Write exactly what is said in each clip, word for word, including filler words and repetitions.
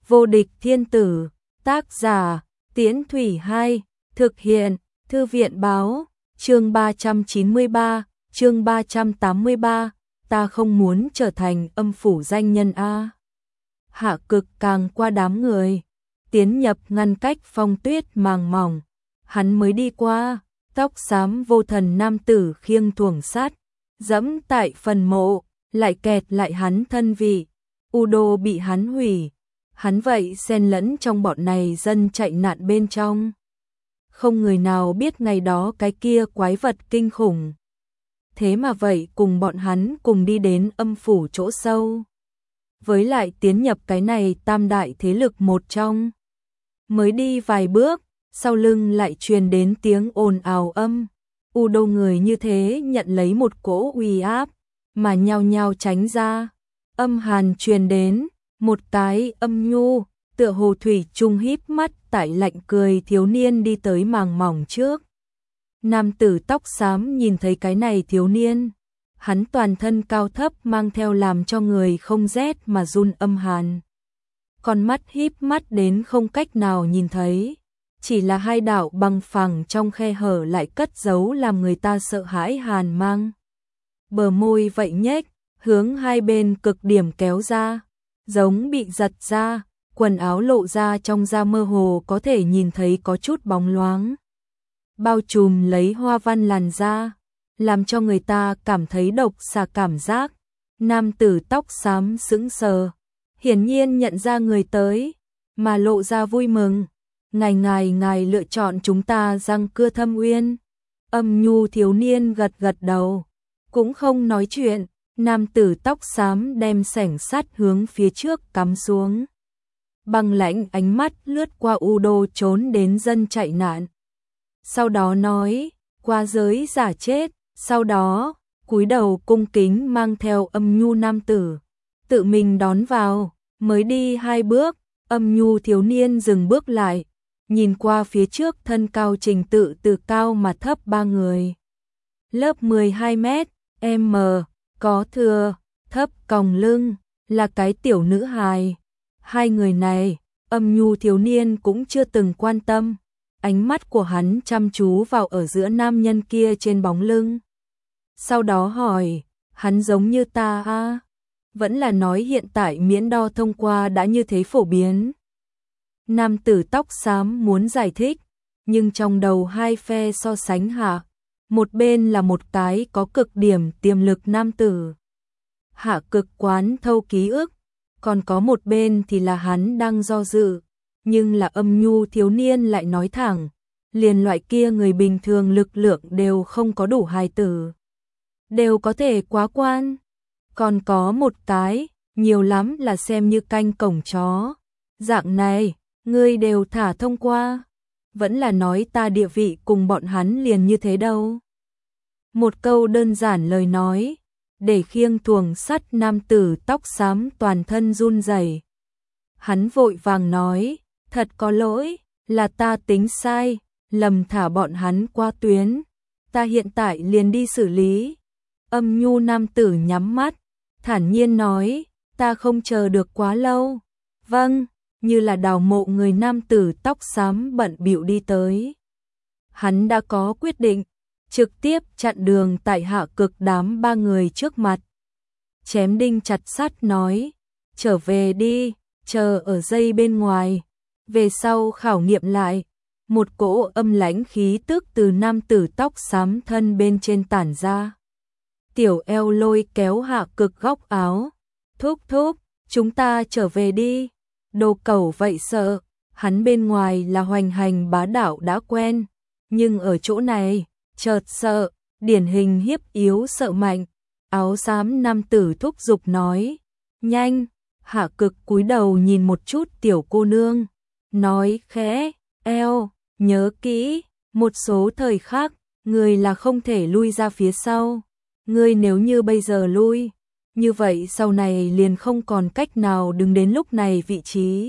Vô địch thiên tử, tác giả, Tiễn Thủy Hai, thực hiện, Thư viện báo, chương ba trăm chín mươi ba, chương ba trăm tám mươi ba, ta không muốn trở thành âm phủ danh nhân a. Hạ Cực càng qua đám người, tiến nhập ngăn cách phong tuyết màng mỏng, hắn mới đi qua, tóc xám vô thần nam tử khiêng thuồng sắt, dẫm tại phần mộ, lại kẹt lại hắn thân vị, Udo bị hắn hủy, hắn vậy xen lẫn trong bọn này dân chạy nạn bên trong. Không người nào biết ngày đó cái kia quái vật kinh khủng. Thế mà vậy cùng bọn hắn cùng đi đến âm phủ chỗ sâu. Với lại tiến nhập cái này tam đại thế lực một trong. Mới đi vài bước, sau lưng lại truyền đến tiếng ồn ào âm. Udo người như thế nhận lấy một cỗ uy áp, mà nhao nhao tránh ra. Âm hàn truyền đến, một cái âm nhu, tựa hồ thủy chung híp mắt tại lạnh cười thiếu niên đi tới màng mỏng trước. Nam tử tóc xám nhìn thấy cái này thiếu niên, hắn toàn thân cao thấp mang theo làm cho người không rét mà run âm hàn. Con mắt híp mắt đến không cách nào nhìn thấy, chỉ là hai đạo bằng phẳng trong khe hở lại cất giấu làm người ta sợ hãi hàn mang. Bờ môi vậy nhếch, hướng hai bên cực điểm kéo ra, giống bị giật ra, quần áo lộ ra trong da mơ hồ có thể nhìn thấy có chút bóng loáng. Bao trùm lấy hoa văn làn da, làm cho người ta cảm thấy độc xà cảm giác. Nam tử tóc xám sững sờ, hiển nhiên nhận ra người tới, mà lộ ra vui mừng. Ngài ngài ngài lựa chọn chúng ta răng cưa thâm uyên. Âm nhu thiếu niên gật gật đầu, cũng không nói chuyện. Nam tử tóc xám đem sẻng sắt hướng phía trước cắm xuống. Băng lãnh ánh mắt lướt qua Udo trốn đến dân chạy nạn. Sau đó nói, qua giới giả chết, sau đó, cúi đầu cung kính mang theo âm nhu nam tử, tự mình đón vào, mới đi hai bước, âm nhu thiếu niên dừng bước lại, nhìn qua phía trước thân cao trình tự từ cao mà thấp ba người. Lớp mười hai mét, m, có thừa, thấp còng lưng, là cái tiểu nữ hài. Hai người này, âm nhu thiếu niên cũng chưa từng quan tâm, ánh mắt của hắn chăm chú vào ở giữa nam nhân kia trên bóng lưng. Sau đó hỏi, hắn giống như ta à? Vẫn là nói hiện tại miễn đo thông qua đã như thế phổ biến. Nam tử tóc xám muốn giải thích, nhưng trong đầu hai phe so sánh hạ, một bên là một cái có cực điểm tiềm lực nam tử. Hạ Cực quán thâu ký ức, còn có một bên thì là hắn đang do dự, nhưng là âm nhu thiếu niên lại nói thẳng, liền loại kia người bình thường lực lượng đều không có đủ hài tử, đều có thể quá quan. Còn có một cái, nhiều lắm là xem như canh cổng chó. Dạng này, ngươi đều thả thông qua, vẫn là nói ta địa vị cùng bọn hắn liền như thế đâu. Một câu đơn giản lời nói, để khiêng thuồng sắt nam tử tóc xám toàn thân run rẩy. Hắn vội vàng nói, thật có lỗi, là ta tính sai, lầm thả bọn hắn qua tuyến, ta hiện tại liền đi xử lý. Âm nhu nam tử nhắm mắt, thản nhiên nói, ta không chờ được quá lâu. Vâng, như là đào mộ người nam tử tóc xám bận bịu đi tới. Hắn đã có quyết định, trực tiếp chặn đường tại Hạ Cực đám ba người trước mặt. Chém đinh chặt sắt nói, trở về đi, chờ ở dây bên ngoài, về sau khảo nghiệm lại. Một cỗ âm lãnh khí tức từ nam tử tóc xám thân bên trên tản ra. Tiểu eo lôi kéo Hạ Cực góc áo, thúc thúc, chúng ta trở về đi. Đồ cẩu vậy sợ, hắn bên ngoài là hoành hành bá đạo đã quen, nhưng ở chỗ này, chợt sợ, điển hình hiếp yếu sợ mạnh. Áo xám nam tử thúc giục nói, nhanh. Hạ Cực cúi đầu nhìn một chút tiểu cô nương, nói khẽ, eo, nhớ kỹ, một số thời khắc, người là không thể lui ra phía sau. Ngươi nếu như bây giờ lui, như vậy sau này liền không còn cách nào đứng đến lúc này vị trí.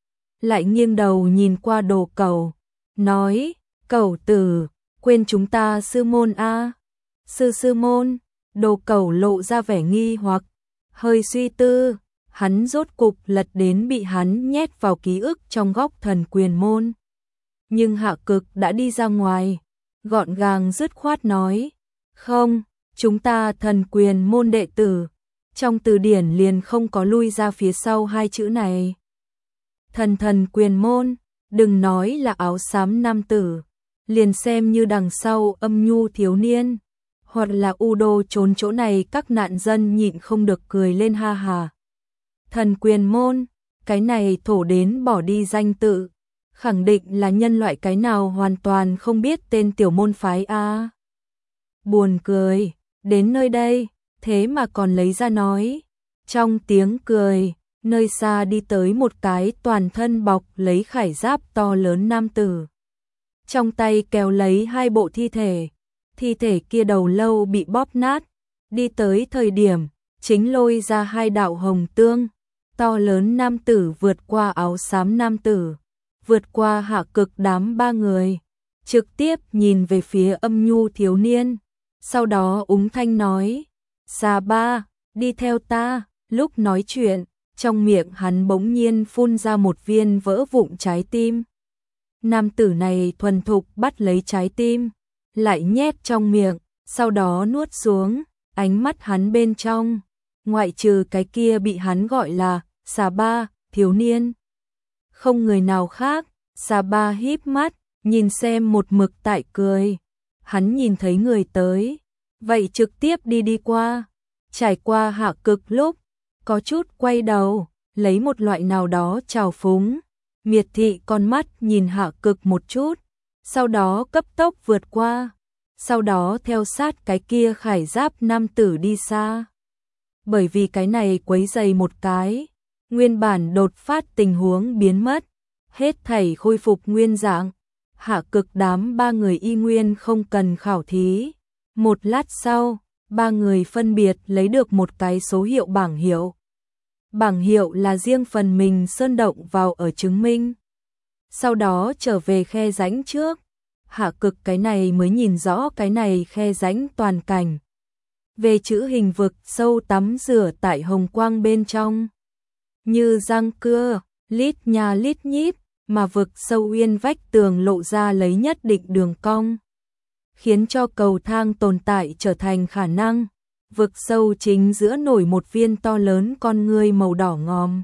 Lại nghiêng đầu nhìn qua Đồ Cẩu, nói, Cẩu tử, quên chúng ta sư môn a? À? Sư sư môn. Đồ Cẩu lộ ra vẻ nghi hoặc, hơi suy tư, hắn rốt cục lật đến bị hắn nhét vào ký ức trong góc thần quyền môn. Nhưng Hạ Cực đã đi ra ngoài, gọn gàng dứt khoát nói, không, chúng ta thần quyền môn đệ tử, trong từ điển liền không có lui ra phía sau hai chữ này. Thần thần quyền môn, đừng nói là áo xám nam tử, liền xem như đằng sau âm nhu thiếu niên, hoặc là u đô trốn chỗ này, các nạn dân nhịn không được cười lên ha hà. Thần quyền môn, cái này thổ đến bỏ đi danh tự, khẳng định là nhân loại cái nào hoàn toàn không biết tên tiểu môn phái a. Buồn cười, đến nơi đây, thế mà còn lấy ra nói. Trong tiếng cười, nơi xa đi tới một cái toàn thân bọc lấy khải giáp to lớn nam tử. Trong tay kéo lấy hai bộ thi thể, thi thể kia đầu lâu bị bóp nát, đi tới thời điểm, chính lôi ra hai đạo hồng tương, to lớn nam tử vượt qua áo xám nam tử, vượt qua Hạ Cực đám ba người, trực tiếp nhìn về phía âm nhu thiếu niên, sau đó úng thanh nói, Xà Ba, đi theo ta, lúc nói chuyện, trong miệng hắn bỗng nhiên phun ra một viên vỡ vụn trái tim. Nam tử này thuần thục bắt lấy trái tim, lại nhét trong miệng, sau đó nuốt xuống, ánh mắt hắn bên trong, ngoại trừ cái kia bị hắn gọi là Xà Ba, thiếu niên. Không người nào khác, Xà Ba híp mắt, nhìn xem một mực tại cười. Hắn nhìn thấy người tới, vậy trực tiếp đi đi qua, trải qua Hạ Cực lúc, có chút quay đầu, lấy một loại nào đó trào phúng, miệt thị con mắt nhìn Hạ Cực một chút, sau đó cấp tốc vượt qua, sau đó theo sát cái kia khải giáp nam tử đi xa. Bởi vì cái này quấy dày một cái, nguyên bản đột phát tình huống biến mất, hết thảy khôi phục nguyên dạng. Hạ Cực đám ba người y nguyên không cần khảo thí. Một lát sau, ba người phân biệt lấy được một cái số hiệu bảng hiệu. Bảng hiệu là riêng phần mình sơn động vào ở chứng minh. Sau đó trở về khe rãnh trước. Hạ Cực cái này mới nhìn rõ cái này khe rãnh toàn cảnh. Về chữ hình vực sâu tắm rửa tại hồng quang bên trong. Như răng cưa, lít nha lít nhít, mà vực sâu uyên vách tường lộ ra lấy nhất định đường cong, khiến cho cầu thang tồn tại trở thành khả năng. Vực sâu chính giữa nổi một viên to lớn con ngươi màu đỏ ngòm,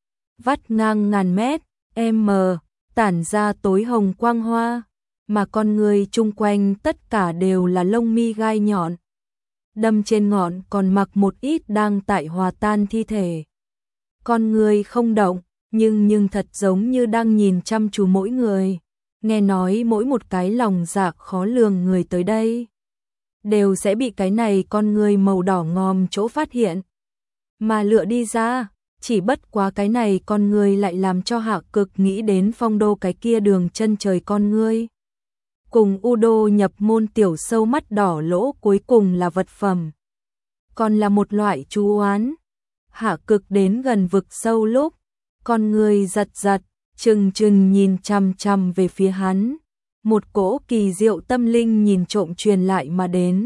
vắt ngang ngàn mét, m, tản ra tối hồng quang hoa, mà con ngươi chung quanh tất cả đều là lông mi gai nhọn. Đâm trên ngọn còn mặc một ít đang tại hòa tan thi thể. Con ngươi không động, nhưng nhưng thật giống như đang nhìn chăm chú mỗi người. Nghe nói mỗi một cái lòng dạ khó lường người tới đây đều sẽ bị cái này con người màu đỏ ngòm chỗ phát hiện mà lựa đi ra, chỉ bất quá cái này con người lại làm cho Hạ Cực nghĩ đến Phong Đô cái kia đường chân trời con ngươi. Cùng U Đô nhập môn tiểu sâu mắt đỏ lỗ cuối cùng là vật phẩm, còn là một loại chú oán. Hạ Cực đến gần vực sâu lúc, con người giật giật, trừng trừng nhìn chằm chằm về phía hắn, một cỗ kỳ diệu tâm linh nhìn trộm truyền lại mà đến.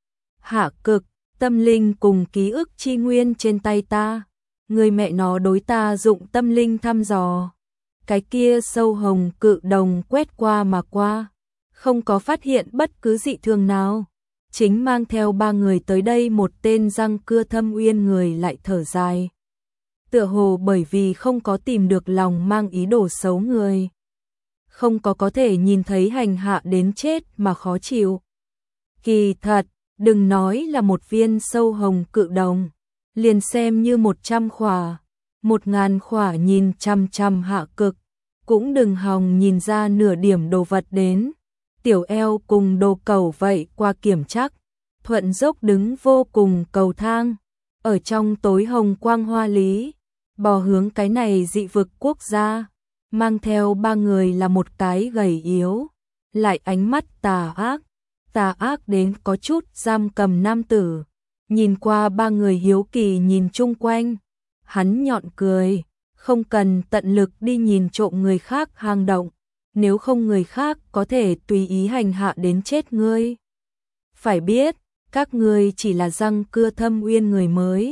Hạ Cực, tâm linh cùng ký ức chi nguyên trên tay ta, người mẹ nó đối ta dụng tâm linh thăm dò. Cái kia sâu hồng cự đồng quét qua mà qua, không có phát hiện bất cứ dị thường nào. Chính mang theo ba người tới đây một tên răng cưa thâm uyên người lại thở dài. Tựa hồ bởi vì không có tìm được lòng mang ý đồ xấu người, không có có thể nhìn thấy hành hạ đến chết mà khó chịu. Kỳ thật, đừng nói là một viên sâu hồng cự đồng, liền xem như một trăm khỏa, một ngàn khỏa nhìn chăm chăm Hạ Cực, cũng đừng hòng nhìn ra nửa điểm đồ vật đến. Tiểu eo cùng đồ cầu vậy qua kiểm chắc, thuận dốc đứng vô cùng cầu thang, ở trong tối hồng quang hoa lý, bò hướng cái này dị vực quốc gia, mang theo ba người là một cái gầy yếu, lại ánh mắt tà ác, tà ác đến có chút giam cầm nam tử, nhìn qua ba người hiếu kỳ nhìn chung quanh, hắn nhọn cười, không cần tận lực đi nhìn trộm người khác hang động, nếu không người khác có thể tùy ý hành hạ đến chết ngươi. Phải biết, các ngươi chỉ là răng cưa thâm uyên người mới,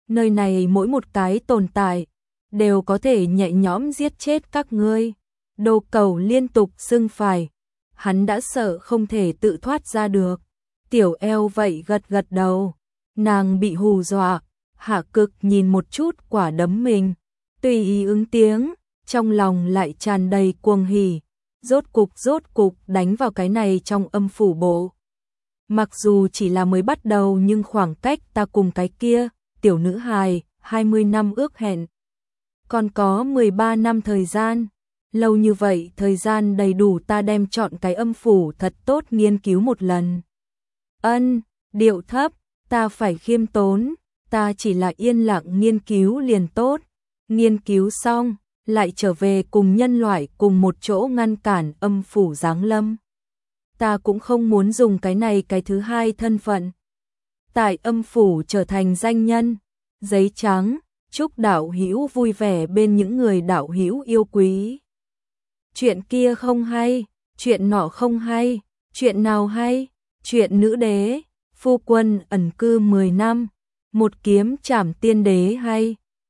nơi này mỗi một cái tồn tại đều có thể nhẹ nhõm giết chết các ngươi. Đồ Cẩu liên tục xưng phải, hắn đã sợ không thể tự thoát ra được. Tiểu eo vậy gật gật đầu, nàng bị hù dọa, Hạ Cực nhìn một chút quả đấm mình, tùy ý ứng tiếng, trong lòng lại tràn đầy cuồng hỉ, rốt cục rốt cục đánh vào cái này trong âm phủ bộ. Mặc dù chỉ là mới bắt đầu nhưng khoảng cách ta cùng cái kia, tiểu nữ hài, hai mươi năm ước hẹn. Còn có mười ba năm thời gian, lâu như vậy thời gian đầy đủ ta đem chọn cái âm phủ thật tốt nghiên cứu một lần. Ân, điệu thấp, ta phải khiêm tốn, ta chỉ là yên lặng nghiên cứu liền tốt. Nghiên cứu xong, lại trở về cùng nhân loại cùng một chỗ ngăn cản âm phủ giáng lâm. Ta cũng không muốn dùng cái này cái thứ hai thân phận. Tại âm phủ trở thành danh nhân, giấy trắng, chúc đạo hữu vui vẻ bên những người đạo hữu yêu quý. Chuyện kia không hay, chuyện nọ không hay, chuyện nào hay, chuyện nữ đế, phu quân ẩn cư mười năm, một kiếm trảm tiên đế hay.